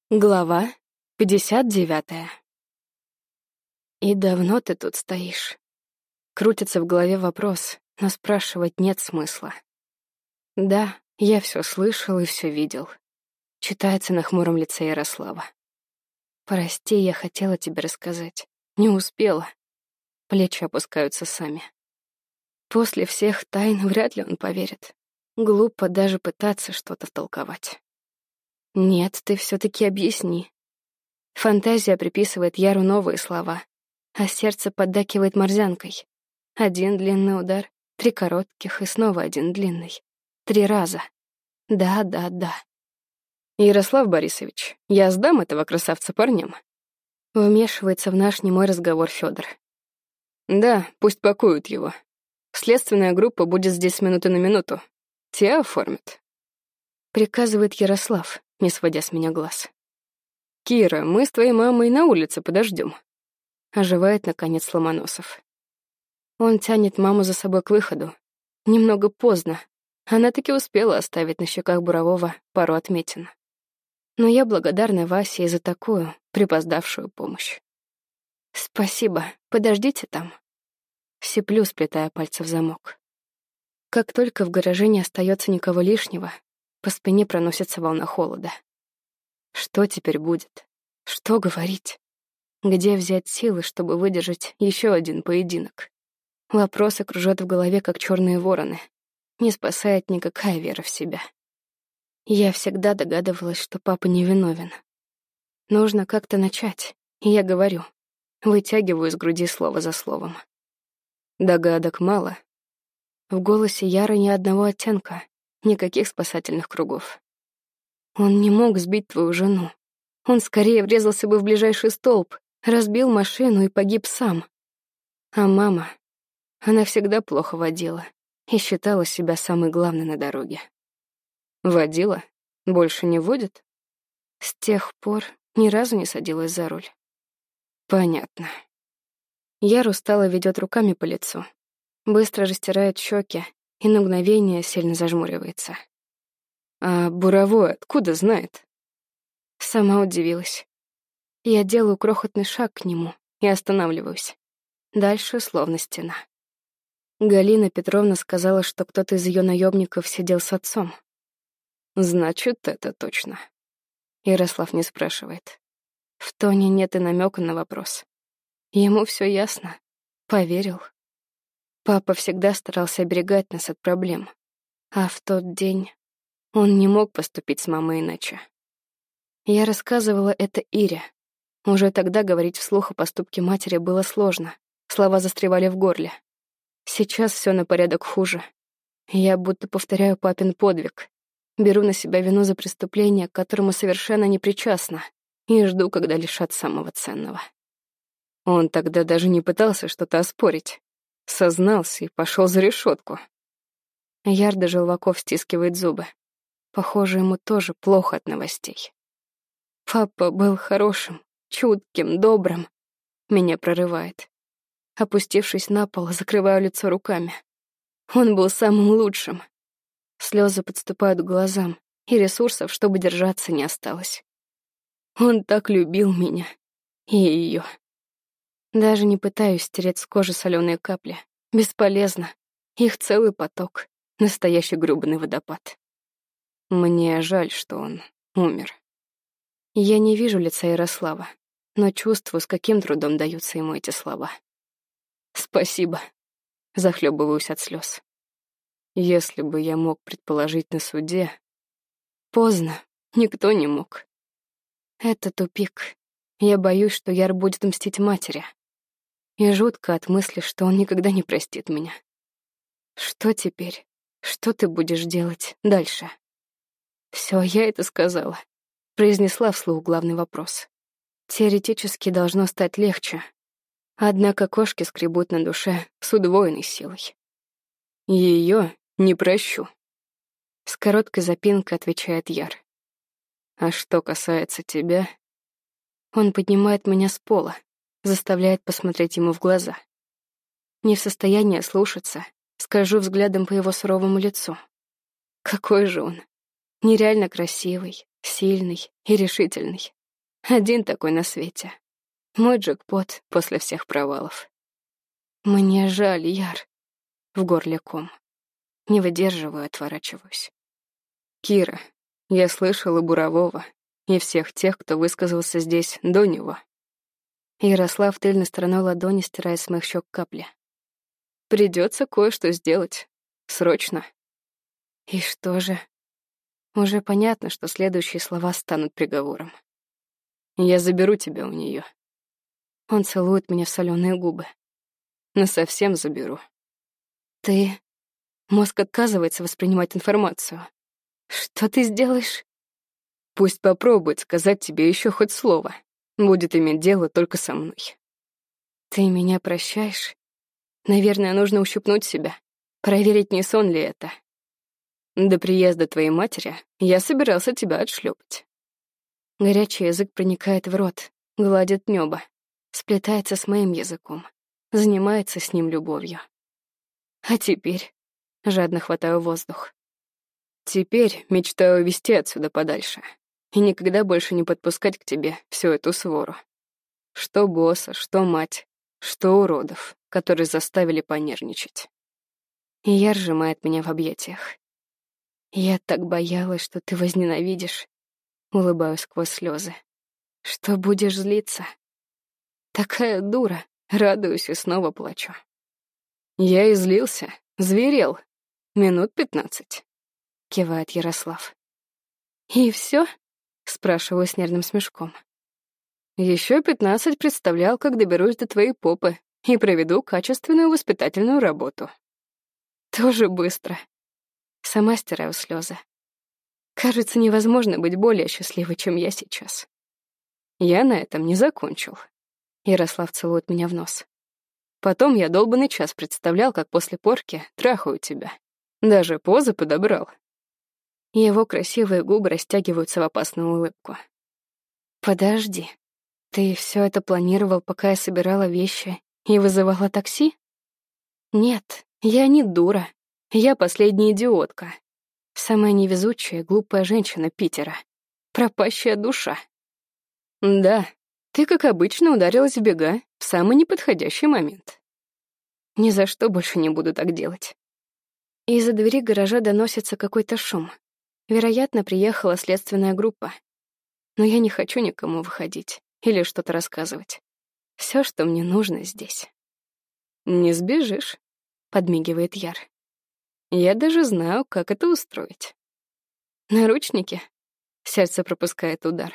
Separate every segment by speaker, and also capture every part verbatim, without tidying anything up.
Speaker 1: Глава пятьдесят девятая. «И давно ты тут стоишь?» Крутится в голове вопрос, но спрашивать нет смысла. Да, я все слышал и все видел. Читается на хмуром лице Ярослава. «Прости, я хотела тебе рассказать. Не успела». Плечи опускаются сами. После всех тайн вряд ли он поверит. Глупо даже пытаться что-то втолковать. «Нет, ты все-таки объясни». Фантазия приписывает Яру новые слова, а сердце поддакивает морзянкой. Один длинный удар, три коротких и снова один длинный. Три раза. Да, да, да. «Ярослав Борисович, я сдам этого красавца парням». Вмешивается в наш немой разговор Федор. «Да, пусть пакуют его. Следственная группа будет здесь с минуты на минуту. Те оформят». Приказывает Ярослав, не сводя с меня глаз. «Кира, мы с твоей мамой на улице подождем. Оживает, наконец, Ломоносов. Он тянет маму за собой к выходу. Немного поздно. Она таки успела оставить на щеках Бурового пару отметин. Но я благодарна Васе и за такую припоздавшую помощь. «Спасибо, подождите там». Сиплю, сплетая пальцы в замок. Как только в гараже не остается никого лишнего, по спине проносится волна холода. Что теперь будет? Что говорить? Где взять силы, чтобы выдержать еще один поединок? Вопросы кружат в голове, как черные вороны. Не спасает никакая вера в себя. Я всегда догадывалась, что папа невиновен. Нужно как-то начать, и я говорю. Вытягиваю из груди слово за словом. Догадок мало. В голосе Яры ни одного оттенка, никаких спасательных кругов. Он не мог сбить твою жену. Он скорее врезался бы в ближайший столб, разбил машину и погиб сам. А мама, она всегда плохо водила и считала себя самой главной на дороге. Водила? Больше не водит? С тех пор ни разу не садилась за руль. Понятно. Яр устало ведет руками по лицу, быстро растирает щеки и на мгновение сильно зажмуривается. А Буровой откуда знает? Сама удивилась. Я делаю крохотный шаг к нему и останавливаюсь. Дальше словно стена. Галина Петровна сказала, что кто-то из ее наемников сидел с отцом. Значит, это точно. Ярослав не спрашивает. В тоне нет и намека на вопрос. Ему все ясно. Поверил. Папа всегда старался оберегать нас от проблем. А в тот день он не мог поступить с мамой иначе. Я рассказывала это Ире. Уже тогда говорить вслух о поступке матери было сложно. Слова застревали в горле. Сейчас все на порядок хуже. Я будто повторяю папин подвиг. Беру на себя вину за преступление, к которому совершенно не причастна, и жду, когда лишат самого ценного. Он тогда даже не пытался что-то оспорить. Сознался и пошел за решетку. Яр до желваков стискивает зубы. Похоже, ему тоже плохо от новостей. Папа был хорошим, чутким, добрым. Меня прорывает. Опустившись на пол, закрываю лицо руками. Он был самым лучшим. Слезы подступают к глазам, и ресурсов, чтобы держаться, не осталось. Он так любил меня. И ее. Даже не пытаюсь стереть с кожи соленые капли. Бесполезно. Их целый поток. Настоящий грёбаный водопад. Мне жаль, что он умер. Я не вижу лица Ярослава, но чувствую, с каким трудом даются ему эти слова. «Спасибо», — захлебываюсь от слез. Если бы я мог предположить на суде... Поздно, никто не мог. Это тупик. Я боюсь, что Яр будет мстить матери. И жутко от мысли, что он никогда не простит меня. Что теперь? Что ты будешь делать дальше? Все, я это сказала. Произнесла вслух главный вопрос. Теоретически должно стать легче. Однако кошки скребут на душе с удвоенной силой. Ее не прощу. С короткой запинкой отвечает Яр. А что касается тебя... Он поднимает меня с пола, заставляет посмотреть ему в глаза. Не в состоянии слушаться, скольжу взглядом по его суровому лицу. Какой же он? Нереально красивый, сильный и решительный. Один такой на свете. Мой джекпот после всех провалов. Мне жаль, Яр. В горле ком. Не выдерживаю, отворачиваюсь. Кира, я слышала Бурового и всех тех, кто высказался здесь до него. Ярослав тыльной стороной ладони стирает с моих щек капли. Придется кое-что сделать. Срочно. И что же? Уже понятно, что следующие слова станут приговором. Я заберу тебя у нее. Он целует меня в соленые губы. Насовсем заберу. Ты... Мозг отказывается воспринимать информацию. Что ты сделаешь? Пусть попробует сказать тебе еще хоть слово. Будет иметь дело только со мной. Ты меня прощаешь? Наверное, нужно ущипнуть себя. Проверить, не сон ли это. До приезда твоей матери я собирался тебя отшлепать. Горячий язык проникает в рот, гладит небо, сплетается с моим языком, занимается с ним любовью. А теперь жадно хватаю воздух. Теперь мечтаю увезти отсюда подальше и никогда больше не подпускать к тебе всю эту свору. Что босса, что мать, что уродов, которые заставили понервничать. И Яр сжимает меня в объятиях. Я так боялась, что ты возненавидишь. Улыбаюсь сквозь слезы. Что будешь злиться? Такая дура. Радуюсь и снова плачу. Я и злился, зверел. Минут пятнадцать. Кивает Ярослав. И все? Спрашиваю с нервным смешком. Еще пятнадцать представлял, как доберусь до твоей попы и проведу качественную воспитательную работу. Тоже быстро. Сама стираю слезы. Кажется, невозможно быть более счастливой, чем я сейчас. Я на этом не закончил. Ярослав целует меня в нос. Потом я долбанный час представлял, как после порки трахаю тебя. Даже позы подобрал. Его красивые губы растягиваются в опасную улыбку. Подожди, ты все это планировал, пока я собирала вещи и вызывала такси? Нет, я не дура. Я последняя идиотка. Самая невезучая, глупая женщина Питера. Пропащая душа. Да, ты, как обычно, ударилась в бега в самый неподходящий момент. Ни за что больше не буду так делать. Из-за двери гаража доносится какой-то шум. Вероятно, приехала следственная группа. Но я не хочу никому выходить или что-то рассказывать. Все, что мне нужно здесь. «Не сбежишь», — подмигивает Яр. «Я даже знаю, как это устроить». «Наручники?» — сердце пропускает удар.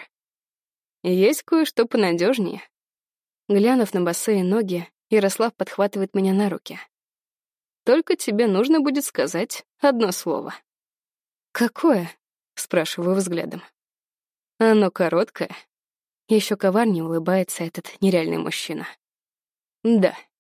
Speaker 1: «Есть кое-что понадежнее». Глянув на босые ноги, Ярослав подхватывает меня на руки. «Только тебе нужно будет сказать одно слово». «Какое?» — спрашиваю взглядом. «Оно короткое». Еще коварнее улыбается этот нереальный мужчина. «Да».